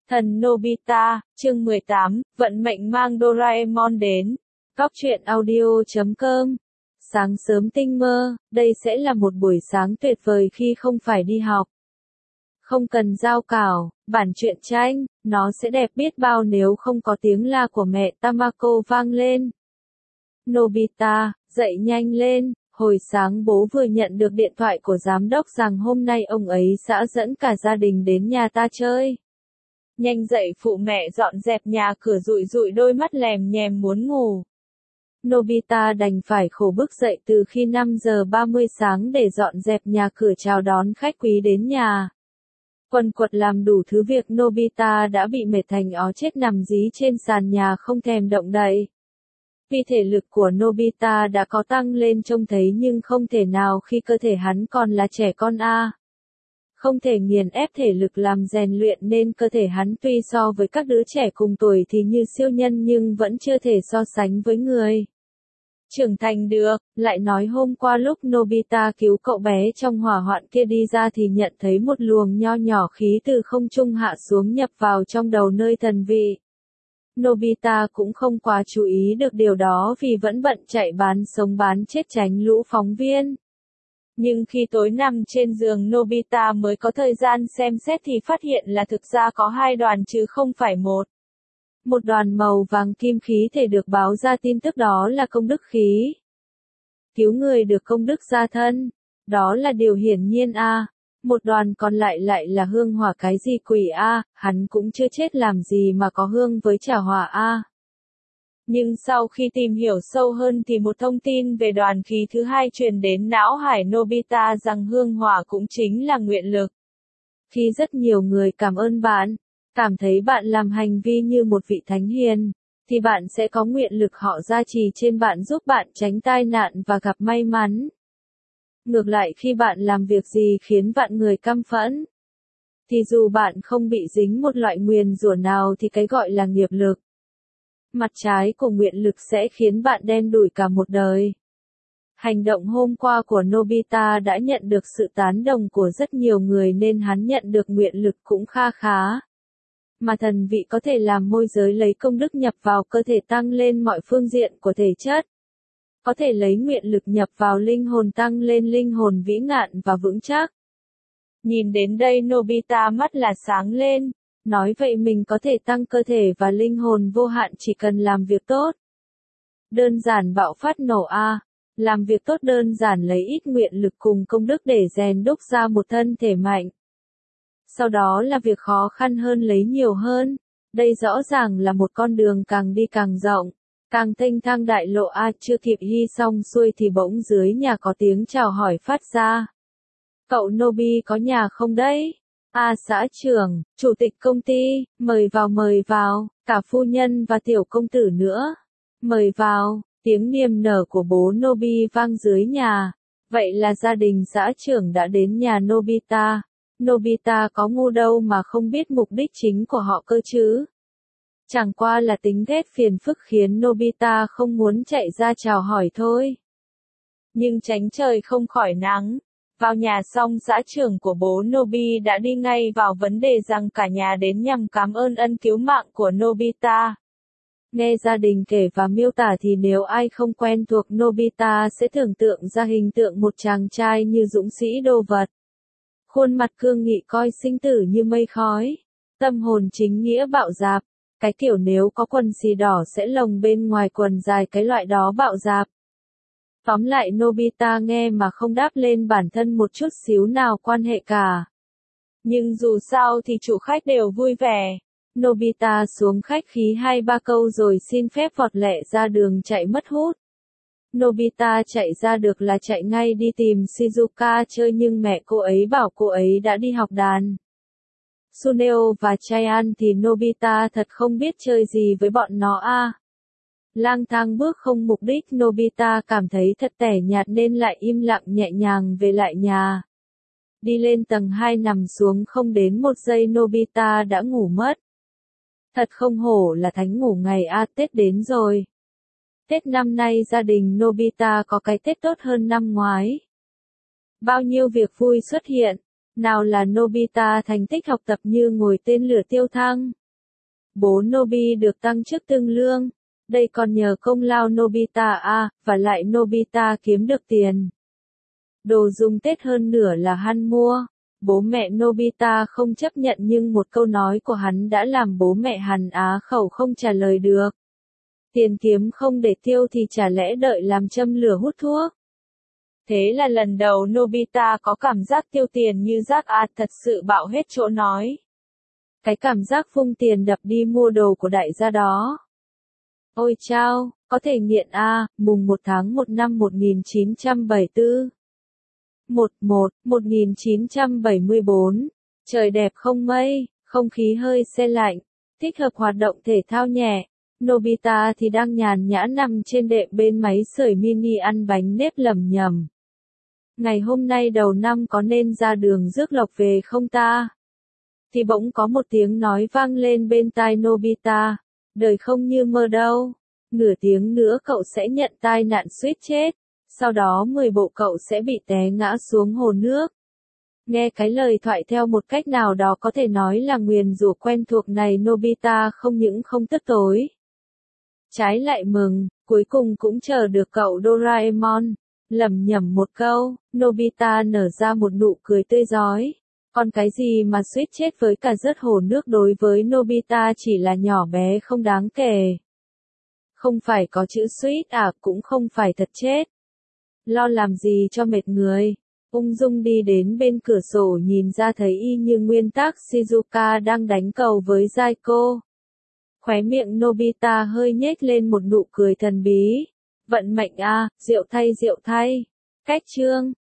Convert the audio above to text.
Thần Nobita, chương 18, vận mệnh mang Doraemon đến. Góc truyện audio.com. Sáng sớm tinh mơ, đây sẽ là một buổi sáng tuyệt vời khi không phải đi học. Không cần giao cảo, bản truyện tranh, nó sẽ đẹp biết bao nếu không có tiếng la của mẹ Tamako vang lên. Nobita, dậy nhanh lên, hồi sáng bố vừa nhận được điện thoại của giám đốc rằng hôm nay ông ấy sẽ dẫn cả gia đình đến nhà ta chơi. Nhanh dậy phụ mẹ dọn dẹp nhà cửa rụi rụi đôi mắt lèm nhèm muốn ngủ. Nobita đành phải khổ bức dậy từ khi 5 giờ 30 sáng để dọn dẹp nhà cửa chào đón khách quý đến nhà. Quần quật làm đủ thứ việc Nobita đã bị mệt thành ó chết nằm dí trên sàn nhà không thèm động đậy. Vì thể lực của Nobita đã có tăng lên trông thấy nhưng không thể nào khi cơ thể hắn còn là trẻ con Không thể nghiền ép thể lực làm rèn luyện nên cơ thể hắn tuy so với các đứa trẻ cùng tuổi thì như siêu nhân nhưng vẫn chưa thể so sánh với người trưởng thành được. Lại nói hôm qua lúc Nobita cứu cậu bé trong hỏa hoạn kia đi ra thì nhận thấy một luồng nho nhỏ khí từ không trung hạ xuống nhập vào trong đầu nơi thần vị. Nobita cũng không quá chú ý được điều đó vì vẫn bận chạy bán sống bán chết tránh lũ phóng viên. Nhưng khi tối nằm trên giường Nobita mới có thời gian xem xét thì phát hiện là thực ra có hai đoàn chứ không phải một. Một đoàn màu vàng kim khí thể được báo ra tin tức đó là công đức khí. Cứu người được công đức gia thân. Đó là điều hiển nhiên Một đoàn còn lại là hương hỏa cái gì quỷ hắn cũng chưa chết làm gì mà có hương với trả hỏa Nhưng sau khi tìm hiểu sâu hơn thì một thông tin về đoàn khí thứ hai truyền đến não hải Nobita rằng hương hỏa cũng chính là nguyện lực. Khi rất nhiều người cảm ơn bạn, cảm thấy bạn làm hành vi như một vị thánh hiền, thì bạn sẽ có nguyện lực họ gia trì trên bạn giúp bạn tránh tai nạn và gặp may mắn. Ngược lại khi bạn làm việc gì khiến bạn người căm phẫn, thì dù bạn không bị dính một loại nguyền rủa nào thì cái gọi là nghiệp lực. Mặt trái của nguyện lực sẽ khiến bạn đen đủi cả một đời. Hành động hôm qua của Nobita đã nhận được sự tán đồng của rất nhiều người nên hắn nhận được nguyện lực cũng kha khá. Mà thần vị có thể làm môi giới lấy công đức nhập vào cơ thể tăng lên mọi phương diện của thể chất. Có thể lấy nguyện lực nhập vào linh hồn tăng lên linh hồn vĩ ngạn và vững chắc. Nhìn đến đây Nobita mắt là sáng lên. Nói vậy mình có thể tăng cơ thể và linh hồn vô hạn chỉ cần làm việc tốt. Đơn giản bạo phát nổ Làm việc tốt đơn giản lấy ít nguyện lực cùng công đức để rèn đúc ra một thân thể mạnh. Sau đó là việc khó khăn hơn lấy nhiều hơn. Đây rõ ràng là một con đường càng đi càng rộng, càng thênh thang đại lộ chưa kịp hy xong xuôi thì bỗng dưới nhà có tiếng chào hỏi phát ra. Cậu Nobi có nhà không đấy? Xã trưởng, chủ tịch công ty, mời vào, cả phu nhân và tiểu công tử nữa. Mời vào, tiếng niềm nở của bố Nobi vang dưới nhà. Vậy là gia đình xã trưởng đã đến nhà Nobita. Nobita có ngu đâu mà không biết mục đích chính của họ cơ chứ. Chẳng qua là tính ghét phiền phức khiến Nobita không muốn chạy ra chào hỏi thôi. Nhưng tránh trời không khỏi nắng. Vào nhà xong xã trưởng của bố Nobi đã đi ngay vào vấn đề rằng cả nhà đến nhằm cảm ơn ân cứu mạng của Nobita. Nghe gia đình kể và miêu tả thì nếu ai không quen thuộc Nobita sẽ tưởng tượng ra hình tượng một chàng trai như dũng sĩ đô vật. Khuôn mặt cương nghị coi sinh tử như mây khói. Tâm hồn chính nghĩa bạo dạp. Cái kiểu nếu có quần xì đỏ sẽ lồng bên ngoài quần dài cái loại đó bạo dạp. Tóm lại Nobita nghe mà không đáp lên bản thân một chút xíu nào quan hệ cả. Nhưng dù sao thì chủ khách đều vui vẻ. Nobita xuống khách khí 2-3 câu rồi xin phép vọt lẹ ra đường chạy mất hút. Nobita chạy ra được là chạy ngay đi tìm Shizuka chơi nhưng mẹ cô ấy bảo cô ấy đã đi học đàn. Suneo và Chaiyan thì Nobita thật không biết chơi gì với bọn nó Lang thang bước không mục đích Nobita cảm thấy thật tẻ nhạt nên lại im lặng nhẹ nhàng về lại nhà. Đi lên tầng 2 nằm xuống không đến 1 giây Nobita đã ngủ mất. Thật không hổ là thánh ngủ ngày Tết đến rồi. Tết năm nay gia đình Nobita có cái Tết tốt hơn năm ngoái. Bao nhiêu việc vui xuất hiện. Nào là Nobita thành tích học tập như ngồi tên lửa tiêu thăng. Bố Nobi được tăng chức tương lương. Đây còn nhờ công lao Nobita à, và lại Nobita kiếm được tiền. Đồ dùng Tết hơn nửa là hắn mua. Bố mẹ Nobita không chấp nhận nhưng một câu nói của hắn đã làm bố mẹ hắn á khẩu không trả lời được. Tiền kiếm không để tiêu thì chả lẽ đợi làm châm lửa hút thuốc. Thế là lần đầu Nobita có cảm giác tiêu tiền như rác thật sự bạo hết chỗ nói. Cái cảm giác vung tiền đập đi mua đồ của đại gia đó. Ôi chao, có thể nghiện mùng 1 tháng 1 năm 1974. 1974. Trời đẹp không mây, không khí hơi se lạnh, thích hợp hoạt động thể thao nhẹ. Nobita thì đang nhàn nhã nằm trên đệm bên máy sưởi mini ăn bánh nếp lẩm nhẩm. Ngày hôm nay đầu năm có nên ra đường rước lộc về không ta? Thì bỗng có một tiếng nói vang lên bên tai Nobita. Đời không như mơ đâu. Nửa tiếng nữa cậu sẽ nhận tai nạn suýt chết. Sau đó 10 bộ cậu sẽ bị té ngã xuống hồ nước. Nghe cái lời thoại theo một cách nào đó có thể nói là nguyền rủa quen thuộc này, Nobita không những không tức tối. Trái lại mừng, cuối cùng cũng chờ được cậu Doraemon. Lẩm nhẩm một câu, Nobita nở ra một nụ cười tươi rói. Còn cái gì mà suýt chết với cả rớt hồ nước đối với Nobita chỉ là nhỏ bé không đáng kể. Không phải có chữ suýt cũng không phải thật chết. Lo làm gì cho mệt người. Ung dung đi đến bên cửa sổ nhìn ra thấy y như nguyên tắc Shizuka đang đánh cầu với Jaiko. Khóe miệng Nobita hơi nhếch lên một nụ cười thần bí. Vận mệnh diệu thay diệu thay. Cách chương